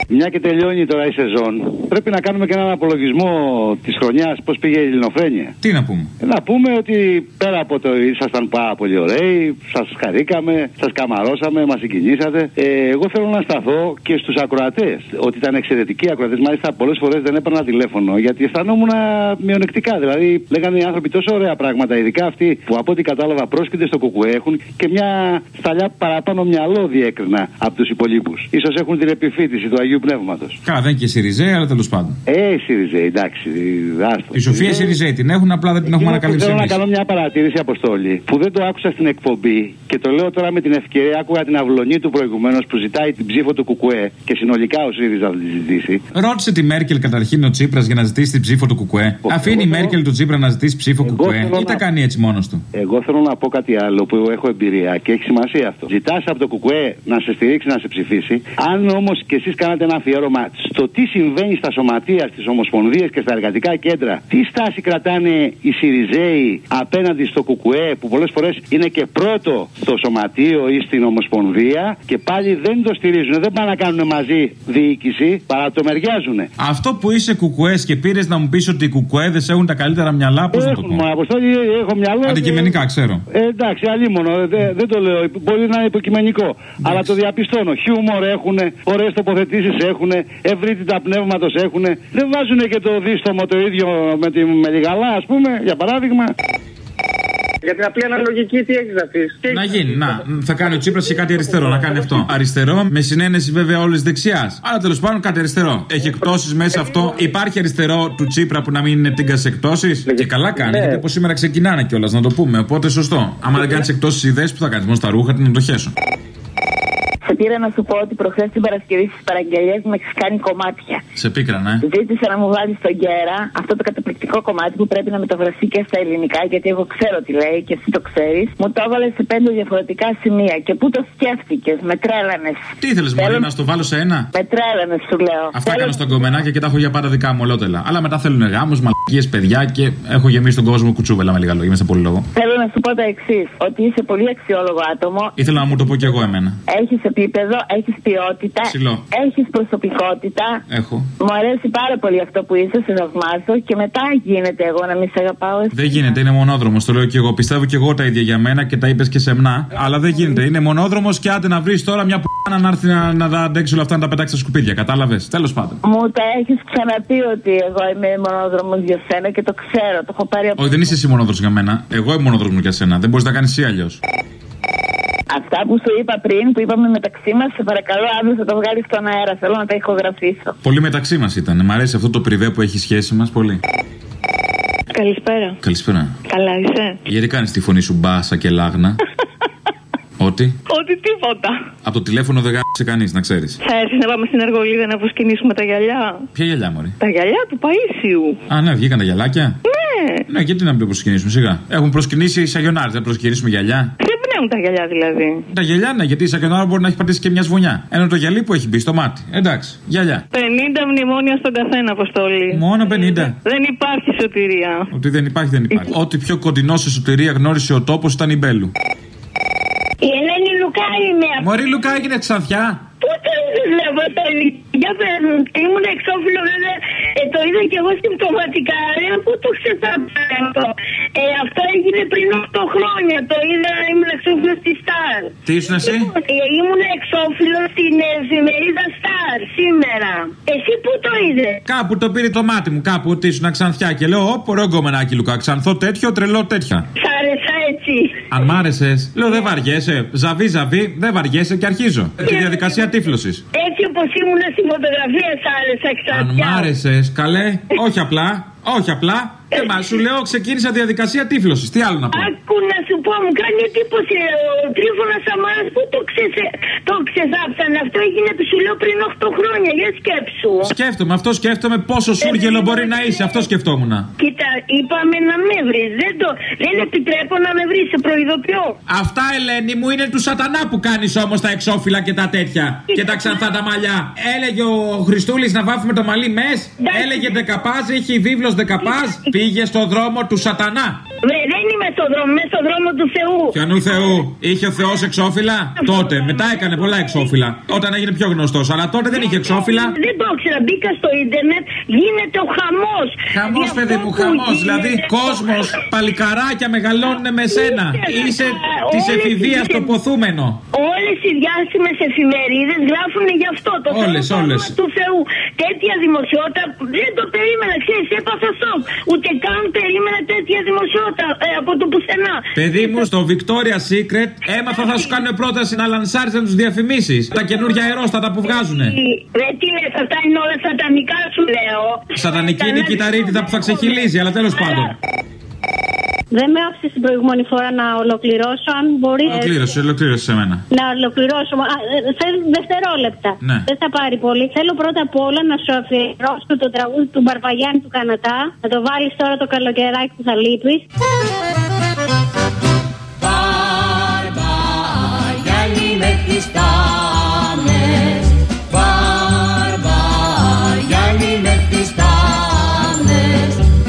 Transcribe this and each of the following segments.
Μια και τελειώνει τώρα η σεζόν, πρέπει να κάνουμε και έναν απολογισμό της χρονιάς, πώς πήγε η ελληνοφρένεια. Τι να πούμε? Να πούμε ότι πέρα από το ήσασταν πάρα πολύ ωραίοι, σας χαρήκαμε, σας καμαρώσαμε, μας συγκινήσατε. Εγώ θέλω να σταθώ και στους ακροατές, ότι ήταν εξαιρετικοί ακροατές. Μάλιστα, πολλές φορές δεν έπαιρνα τηλέφωνο, γιατί αισθανόμουν μειονεκτικά. Δηλαδή, λέγανε οι άνθρωποι τόσο ωραία πράγματα, ειδικά αυτοί που από ό,τι κατάλαβα πρόσκειται στο ΚΚΕ έχουν και μια σταλιά παραπάνω μυαλό διέκρινα από τους υπολείπους. Ίσως έχουν την επιφύτηση του Αγίου Πνεύματος. Καλά, δεν είναι και Σιριζέ, αλλά τέλος πάντων. Σιριζέ, εντάξει. Η Σοφία Σιριζέ την έχουν, απλά δεν την έχουμε ανακαλύψει. Θέλω να κάνω μια παρατήρηση, Αποστόλη, που δεν το άκουσα στην εκπομπή και το λέω τώρα με την ευκαιρία. Άκουγα την αυλωνή του προηγουμένως που ζητάει την ψήφο του ΚΚΕ και συνολικά ο ΣΥΡΙΖΑ θα τη ζητήσει. Ρώτησε τη Μέρκελ καταρχήν ο Τσίπρας για να ζητήσει την ψήφο του ΚΚΕ. Αφήνει η Μέρκελ του Τσίπρα να ζητήσει ψήφο ΚΚΕ ή τα κάνει έτσι μόνος του? Εγώ θέλω να πω κάτι άλλο που έχω εμπειρία και έχει σημασία αυτό. Ζητάς από το ΚΚΕ να σε στηρίξει, να σε ψηφίσει. Αν όμως και εσείς κάνατε ένα αφιέρωμα στο τι συμβαίνει στα σωματεία, στις ομοσπονδίες και στα εργατικά κέντρα, τι στάση κρατάνε οι Σιριζέοι απέναντι στο ΚΚΕ που πολλές φορές είναι και πρώτο στο σωματείο ή στην ομοσπονδία και πάλι δεν το στηρίζουν, δεν πάνε να κάνουν μαζί διοίκηση, παρατομεριάζουν. Αυτό που είσαι κουκουές και πήρες να μου πεις ότι οι κουκουέδες έχουν τα καλύτερα μυαλά, πώς να το πω? Έχω μυαλό. Αντικειμενικά, ξέρω. Εντάξει, αλλήμονο, δεν το λέω. Μπορεί να είναι υποκειμενικό. Εντάξει. Αλλά το διαπιστώνω. Χιούμορ έχουν, ωραίες τοποθετήσεις έχουν, ευρύτητα πνεύματος έχουν. Δεν βάζουν και το δίστομο το ίδιο με τη Μελιγαλά, ας πούμε, για παράδειγμα. Για την απλή αναλογική, τι έχεις να πεις? Να γίνει, θα κάνει ο Τσίπρας και κάτι αριστερό, να κάνει αυτό. Αριστερό, με συνένεση βέβαια όλης δεξιάς. Αλλά τέλος πάντων κάτι αριστερό. Έχει εκπτώσεις μέσα αυτό. Υπάρχει αριστερό του Τσίπρα που να μην είναι τίγκα εκπτώσεις. Και καλά κάνει, γιατί από σήμερα ξεκινάνε κιόλας, να το πούμε. Οπότε σωστό. Άμα δεν κάνεις εκπτώσεις ιδέες, που θα κάνεις? Μόνο στα ρούχα, την να το χέσω. Σε πήρα να σου πω ότι προχθές την Παρασκευή στις παραγγελίες μου έχεις κάνει κομμάτια. Σε πίκρανε. Ζήτησα να μου βάλεις στον Κέρα αυτό το καταπληκτικό κομμάτι που πρέπει να μεταφραστεί και στα ελληνικά, γιατί εγώ ξέρω τι λέει και εσύ το ξέρεις. Μου το έβαλες σε 5 διαφορετικά σημεία και πού το σκέφτηκες? Με τρέλανες. Τι ήθελες, Μωρή, να στο βάλω σε ένα? Με τρέλανες, σου λέω. Αυτά έκανα στον κομμενάκια και τα έχω για πάντα δικά μου ολότελα. Αλλά μετά θέλουν γάμους, μαλακίες, παιδιά και έχω γεμίσει τον κόσμο κουτσούβελα με λίγα λόγια. Είμαι σε πολύ λόγο. Θέλω να σου πω τα εξής: ότι είσαι πολύ αξιόλογο άτομο. Ήθελα να μου το πω κι εγώ εμένα. Έχεις επίπεδο, έχεις ποιότητα, έχεις προσωπικότητα. Έχω. Μου αρέσει πάρα πολύ αυτό που είσαι, σε θαυμάζω και μετά γίνεται εγώ να μην σε αγαπάω. Δεν γίνεται, είναι μονόδρομος, το λέω κι εγώ. Πιστεύω κι εγώ τα ίδια για μένα και τα είπες και σεμνά. Αλλά δεν γίνεται, είναι μονόδρομος και άντε να βρεις τώρα μια που να έρθει να τα αντέξει όλα αυτά, να τα πετάξει στα σκουπίδια. Κατάλαβες? Τέλος πάντων. Μου τα έχεις ξαναπεί ότι εγώ είμαι μονόδρομος για σένα και το ξέρω, το έχω πάρει από. Όχι, δεν είσαι εσύ μονόδρομος για μένα. Εγώ είμαι μονόδρομος για σένα. Δεν μπορείς να κάνεις εσύ αλλιώς. Αυτά που σου είπα πριν, που είπαμε μεταξύ μας, σε παρακαλώ, αύριο θα το βγάλεις στον αέρα. Θέλω να τα ηχογραφήσω. Πολύ μεταξύ μας ήταν. Μ' αρέσει αυτό το πριβέ που έχει σχέση μας πολύ. Καλησπέρα. Καλησπέρα. Καλά είσαι? Γιατί κάνεις τη φωνή σου μπάσα και λάγνα? Ότι? Ότι τίποτα. Από το τηλέφωνο δεν γάμισε κανείς, να ξέρεις. Θα έρθεις να πάμε στην Αργολίδα να αποσκηνήσουμε τα γυαλιά? Ποια γυαλιά, μωρή? Τα γυαλιά του Παΐσιου. Α, ναι, βγήκαν τα γυαλάκια. Ναι. Ναι, γιατί να μην προσκυνήσουμε, σιγά. Έχουν προσκυνήσει οι Σαγιονάρες, δεν προσκυνήσουμε γυαλιά. Ξεπνέουν τα γυαλιά δηλαδή. Τα γυαλιά, ναι, γιατί η Σαγιονάρα μπορεί να έχει πατήσει και μια σβουνιά. Ενώ το γυαλί που έχει μπει στο μάτι. Εντάξει, γυαλιά. 50 μνημόνια στον καθένα, Αποστόλη. Μόνο 50. Δεν υπάρχει σωτηρία. Ότι δεν υπάρχει, δεν υπάρχει. Ό,τι πιο κοντινό σε σωτηρία γνώρισε ο τόπος ήταν η Μπέλου. Η Ελένη Λουκά είμαι. Μωρή Λουκά έγινε Ξανθιά. Πού το είδες, Αποστόλη? Για πες μου, ήμουν εξώφυλλο βέβαια. Το είδα και εγώ συμπτωματικά. Πού το ξεσάπτανε αυτό? Αυτό έγινε πριν 8 χρόνια. Το είδα, ήμουν εξώφυλλο στη Σταρ. Τι ήσουν εσύ? Ήμουν εξώφυλλο στην εφημερίδα Σταρ σήμερα. Εσύ πού το είδες? Κάπου το πήρε το μάτι μου, κάπου ότι ήσουν Ξανθιά. Και λέω, ω, ωραίο γκομενάκι Λουκά. Ξανθό τέτοιο, τρελό τέτοια. Σ' άρεσα έτσι? Αν μ' άρεσες, λέω δεν βαριέσαι. Ζαβί, δεν βαριέσαι και αρχίζω. Τη διαδικασία τύφλωσης. Έτσι όπως ήμουν στη φωτογραφία, σ' άρεσα Ξανθιά? Αν μ' άρεσες, καλέ, όχι απλά. Όχι απλά. Μα σου λέω ξεκίνησα διαδικασία τύφλωσης. Τι άλλο να πω? Άκου να σου πω, μου κάνει εντύπωση ο Τρίφωνας Σαμάρας που το ξεσάψανε. Αυτό έγινε, σου λέω, πριν 8 χρόνια. Για σκέψου. Σκέφτομαι, αυτό σκέφτομαι. Πόσο σούργελο μπορεί να είσαι, αυτό σκεφτόμουν. Κοίτα, είπαμε να με βρεις. Δεν επιτρέπω να με βρεις, σε προειδοποιώ. Αυτά, Ελένη μου, είναι του σατανά που κάνεις όμως τα εξώφυλλα και τα τέτοια. Και τα ξανθά τα μαλλιά. Έλεγε ο Χριστούλης να βάφουμε το μαλλί μες. Έλεγε δεκαπάζ, είχε βίβλος δεκαπάζ. Πήγε στο δρόμο του σατανά. Δεν είμαι μέσα στο δρόμο του Θεού. Ποιανού Θεού? Είχε ο Θεός εξώφυλλα? Τότε. Μετά έκανε πολλά εξώφυλλα. Όταν έγινε πιο γνωστός. Αλλά τότε δεν είχε εξώφυλλα. Δεν το ήξερα. Μπήκα στο ίντερνετ. Γίνεται ο χαμός. Χαμός, παιδί μου, χαμός. Δηλαδή, κόσμος, παλικαράκια μεγαλώνουν με σένα. Είσαι της εφηβείας το ποθούμενο. Όλες οι διάσημες εφημερίδες γράφουν γι' αυτό. Το όλες. Του Θεού. Τέτοια δημοσιότητα δεν το περίμενα. Ξέρεις, έπαθα σοκ. Ούτε καν περίμενα τέτοια δημοσιότητα από το πουθενά. Παιδί μου, στο Victoria's Secret έμαθα θα σου κάνουν πρόταση να λανσάρεις να τους διαφημίσεις. Τα καινούργια αερόστατα που βγάζουνε. Τι λες, αυτά είναι όλα σατανικά, σου λέω. Σατανική είναι η κυταρίτιδα που θα ξεχυλίζει, αλλά τέλος πάντων. Δεν με άφησε την προηγούμενη φορά να ολοκληρώσω, αν μπορεί. Ολοκλήρωσε σε μένα. Να ολοκληρώσω. Σε δευτερόλεπτα. Ναι. Δεν θα πάρει πολύ. Θέλω πρώτα απ' όλα να σου αφιερώσω το τραγούδι του Μπαρβαγιάννη του Κανατά. Να το βάλεις τώρα το καλοκαιράκι που θα λείπεις. Μπαρβαγιάννη με τις τάμες. Μπαρβαγιάννη με τις τάμες.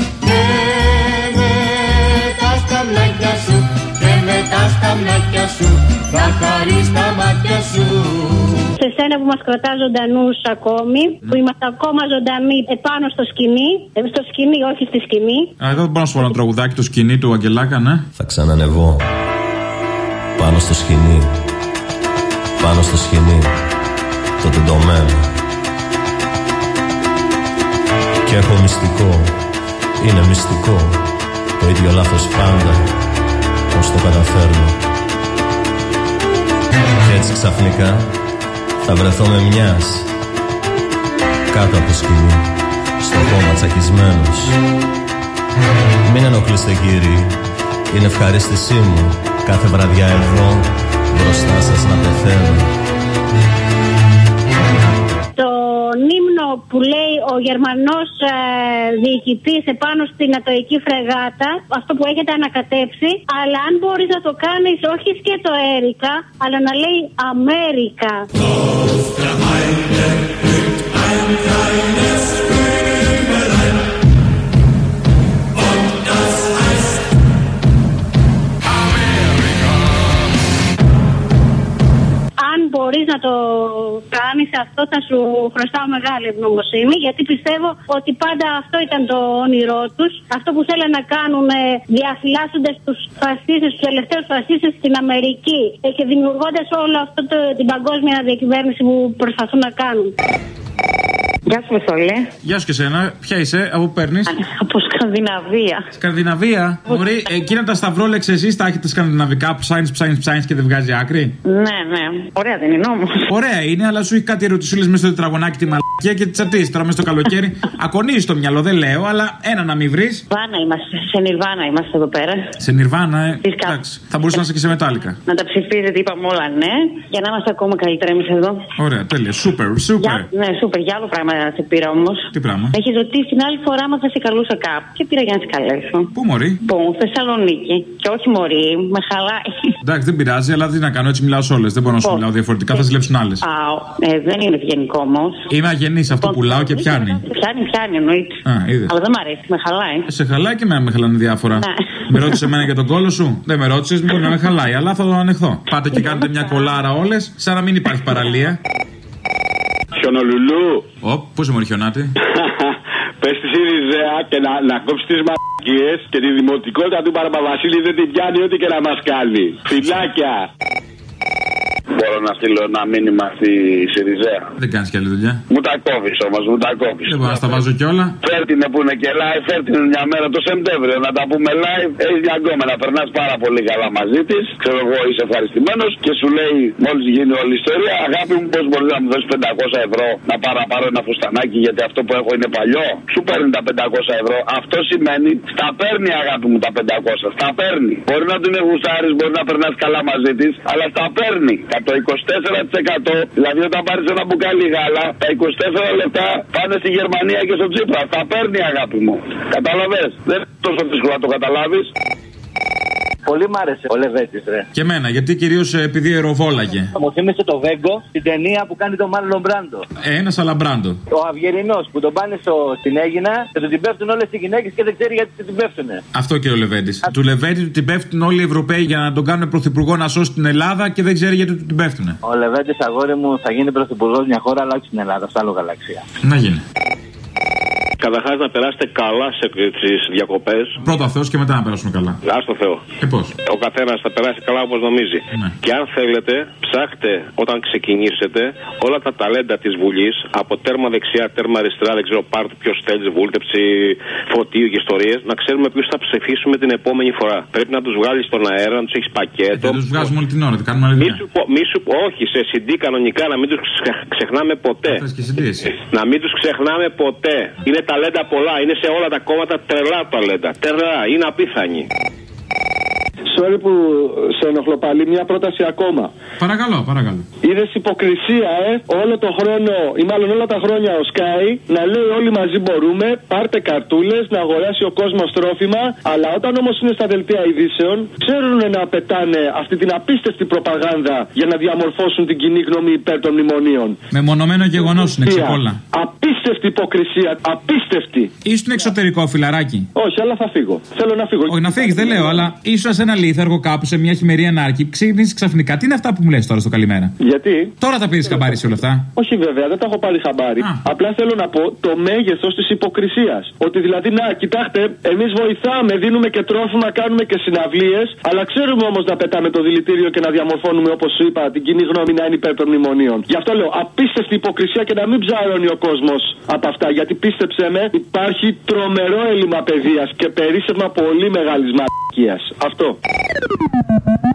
Στα μάτια σου, θα χαρείς τα μάτια σου. Σε σένα που μας κρατά ζωντανούς ακόμη, που είμαστε ακόμα ζωντανοί επάνω στο σκηνή, στο σκηνή, όχι στη σκηνή. Εδώ δεν μπορώ να σου βάλω ένα τραγουδάκι, το σκηνή του Αγγελάκα, ναι. Θα ξανανεβώ πάνω στο σκηνή, πάνω στο σκηνή, το τεντωμένο. Και έχω μυστικό, είναι μυστικό, το ίδιο λάθος πάντα. Πώς το καταφέρνω. Και έτσι ξαφνικά θα βρεθώ με μιας κάτω από το σκηνή, στο χώμα τσακισμένος. Μην ενοχλείστε κύριοι, είναι ευχαρίστησή μου κάθε βραδιά εδώ μπροστά σας να πεθαίνω. Τον ύμνο που λέει ο Γερμανός διοικητής επάνω στην ατοική φρεγάτα, αυτό που έχετε ανακατέψει, αλλά αν μπορείς να το κάνεις όχι σκέτο Έρικα, αλλά να λέει Αμέρικα. Αν μπορείς να το κάνεις αυτό, θα σου χρωστάω μεγάλη ευγνωμοσύνη, γιατί πιστεύω ότι πάντα αυτό ήταν το όνειρό τους. Αυτό που θέλουν να κάνουν διαφυλάσσοντας τους φασίστες, τους τελευταίους φασίστες στην Αμερική και δημιουργώντας όλο αυτό την παγκόσμια διακυβέρνηση που προσπαθούν να κάνουν. Γεια σου, Μεσόλε. Γεια σου και εσένα. Ποια είσαι, από πού παίρνεις? Από Σκανδιναβία. Σκανδιναβία. Μπορεί, εκείνα τα σταυρόλεξ εσείς τα έχετε σκανδιναβικά που ψάχνεις και δεν βγάζει άκρη. Ναι. Ωραία δεν είναι όμως. Ωραία είναι, αλλά σου έχει κάτι ερωτησούλες μέσα στο τετραγωνάκι τη μαλακία και τη τσατίσει τώρα μέσα στο καλοκαίρι. Ακονίζει το μυαλό, δεν λέω, αλλά ένα να μην βρεις. Βάνα είμαστε. Σε Νιρβάνα είμαστε εδώ πέρα. Σε Νιρβάνα, εντάξει. Θα μπορούσε να είσαι και σε μετάλλικα. Να τα ψηφίζετε, είπαμε όλα ναι, για να είμαστε ακόμα καλύτερα εμείς εδώ. Ωραία, τέλεια. Σούπερ. Ναι, σούπερ. Για άλλο πράγμα σε πήρα όμως. Τι πράγμα? Έχει ρωτήσει την άλλη φορά μα θα σε καλούσα κάπου και πήρα για να σε καλέσω. Πού μωρή? Πού, Θεσσαλονίκη. Και όχι μωρή, με χαλάει. Εντάξει, δεν πειράζει, αλλά τι να κάνω, έτσι μιλάω σε όλες. Δεν μπορώ να σου μιλάω διαφορετικά, θα ζηλέψουν άλλες. Δεν είναι ευγενικό όμως. Είμαι αγενής, αυτό που πουλάω και πιάνει. Πιάνει, εννοείται. Αλλά δεν μ' αρέσει, με χαλάει. Σε χαλάει και με χαλάνε διάφορα. Ναι. Με ρώτησε εμένα για τον κόλο σου. Δεν με ρώτησε, μπορεί να με χαλάει, αλλά θα το ανεχθώ. Πάτε και κάνετε μια κολάρα όλες, σαν να μην υπάρχει παραλία. Χιονολουλού. Πού είσαι μωρή χιονάτη? Πες στη ΣΥΡΙΖΑ και να κόψει τις μαλακίες και τη δημοτικότητα του Παραπαβασίλη δεν την πιάνει ό,τι και να μας κάνει. Φιλάκια. Μπορώ να στείλω ένα μήνυμα στη ΣΥΡΙΖΑ? Δεν κάνεις κι άλλη δουλειά. Μου τα κόβεις όμως, μου τα κόβεις. Δεν μπορώ να στα βάζω κιόλα. Φέρτηνε που είναι και live, φέρτηνε μια μέρα το Σεπτέμβριο να τα πούμε live. Έχεις μια γκόμενα, περνάς πάρα πολύ καλά μαζί της. Ξέρω εγώ, είσαι ευχαριστημένος και σου λέει μόλις γίνει όλη η ιστορία, αγάπη μου, πώς μπορείς να μου δώσεις 500 ευρώ να πάρω ένα φουστανάκι γιατί αυτό που έχω είναι παλιό. Σου παίρνει τα 500 ευρώ. Αυτό σημαίνει στα παίρνει, αγάπη μου, τα 500. Στα παίρνει. Μπορεί να την γουστάρεις, μπορεί να περνάς καλά μαζί της, αλλά στα παίρνει. Το 24%, δηλαδή όταν πάρεις ένα μπουκάλι γάλα, τα 24 λεπτά πάνε στη Γερμανία και στο Τσίπρα. Τα παίρνει, αγάπη μου. Κατάλαβες? Δεν είναι τόσο δύσκολο να το καταλάβεις. Πολύ μ' άρεσε ο Λεβέντης, ρε. Και εμένα, γιατί κυρίως επειδή αεροβόλαγε. Μου θύμισε το Βέγκο, την ταινία που κάνει τον Μάρλον Μπράντο. Ένας Αλαμπράντο. Ο Αυγερινός που τον πάνε στην Έγινα και του την πέφτουν όλες οι γυναίκες και δεν ξέρει γιατί την πέφτουνε. Αυτό και ο Λεβέντης. Του Λεβέντη του την πέφτουν όλοι οι Ευρωπαίοι για να τον κάνουν πρωθυπουργό να σώσει την Ελλάδα και δεν ξέρει γιατί του την πέφτουνε. Ο Λεβέντης, αγόρι μου, θα γίνει πρωθυπουργός μια χώρα, αλλά όχι στην Ελλάδα, σε άλλο γαλαξία. Να γίνει. Καταρχάς να περάσετε καλά στις διακοπές. Πρώτα Θεός και μετά να περάσουμε καλά. Ας το Θεό. Πώς. Ο καθένας θα περάσει καλά όπως νομίζει. Ναι. Και αν θέλετε, ψάχτε όταν ξεκινήσετε όλα τα ταλέντα της Βουλής, από τέρμα δεξιά, τέρμα αριστερά, δεν ξέρω πάρτε ποιος θέλει, βούλτεψη, φωτίου και ιστορίες, να ξέρουμε ποιους θα ψηφίσουμε την επόμενη φορά. Πρέπει να τους βγάλεις στον αέρα, να τους έχεις πακέτο. Δεν τους βγάζουμε όλη την ώρα, δεν κάνουμε άλλη δουλειά. Όχι, σε CD κανονικά, να μην τους ξεχνάμε ποτέ. Να μην τους ξεχνάμε ποτέ. Είναι ταλέντα πολλά, είναι σε όλα τα κόμματα τρελά ταλέντα. Τρελά, είναι απίθανοι. Sorry που σε ενοχλώ πάλι, μια πρόταση ακόμα. Παρακαλώ, παρακαλώ. Είδες υποκρισία, όλο το χρόνο, ή μάλλον όλα τα χρόνια ο Sky να λέει όλοι μαζί μπορούμε, πάρτε καρτούλες, να αγοράσει ο κόσμος τρόφιμα, αλλά όταν όμως είναι στα δελτία ειδήσεων, ξέρουν να πετάνε αυτή την απίστευτη προπαγάνδα για να διαμορφώσουν την κοινή γνώμη υπέρ των μνημονίων. Μεμονωμένο γεγονός είναι ξεπόλα. Απίστευτη υποκρισία, απίστευτη. Ήσουν εξωτερικό, φιλαράκι. Όχι, αλλά θα φύγω. Θέλω να φύγω. Όχι, να φύγεις, δεν λέω, αλλά ήσουν σε ένα λίθαργο κάπου σε μια χειμερή ανάρκη. Ξύπνησε ξαφνικά. Τι είναι αυτά που μου λες τώρα στο καλημέρα? Γιατί? Τώρα τα πήρες χαμπάρι σε όλα αυτά. Όχι, βέβαια, δεν τα έχω πάρει χαμπάρι. Απλά θέλω να πω το μέγεθος της υποκρισίας. Ότι δηλαδή, να, κοιτάξτε, εμείς βοηθάμε, δίνουμε και τρόφιμα, κάνουμε και συναυλίες, αλλά ξέρουμε όμως να πετάμε το δηλητήριο και να διαμορφώνουμε, όπως σου είπα, την κοινή γνώμη να είναι υπέρ των μνημονίων. Γι' αυτό λέω απίστευτη υποκρισία και να μην ψαρώνει ο κόσμος από αυτά. Γιατί πίστεψε με, υπάρχει τρομερό έλλειμμα παιδείας και περίσσευμα πολύ μεγάλης μαλακίας. Αυτό.